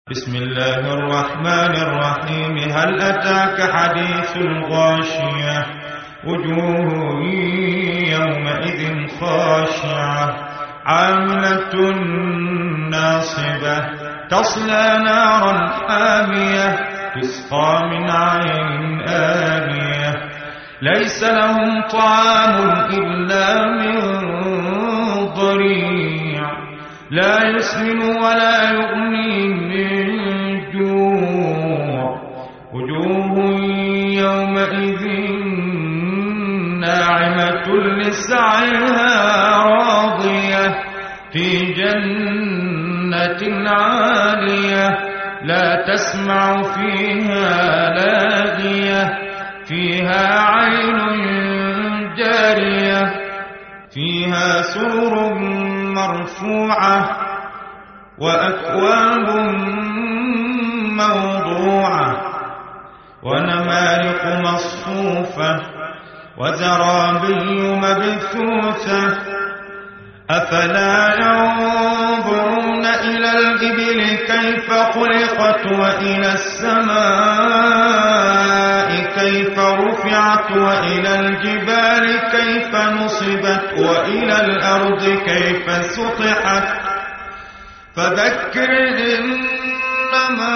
بسم الله الرحمن الرحيم. هل أتاك حديث الغاشية؟ وجوه يومئذ خاشعة عاملة ناصبة تصلى نارا حامية تسقى من عين آنية ليس لهم طعام إلا من ضريع لا يسمن ولا يغني من جوع وجوه يومئذ ناعمة لسعيها راضية في جنة عالية لا تسمع فيها لاغية فيها عين جارية فيها سرر مرفوعة وأكواب موضوعة ونمارق مصفوفة وزرابي مبثوثة أفلا ينظرون إلى الإبل كيف خلقت وإلى السماء كيف رفعت وإلى الجبال كيف نصبت وإلى الأرض كيف سطحت فذكر إنما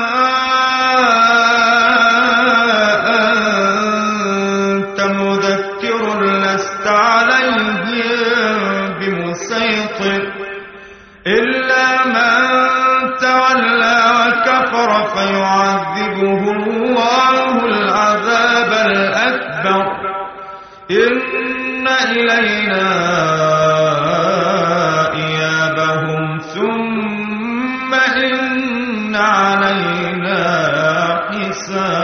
أنت مذكر لست عليهم بمسيطر إلا من تولى وكفر فيعذبه الله العذاب الأكبر إن إلينا إيابهم ثم إن علينا حسابهم.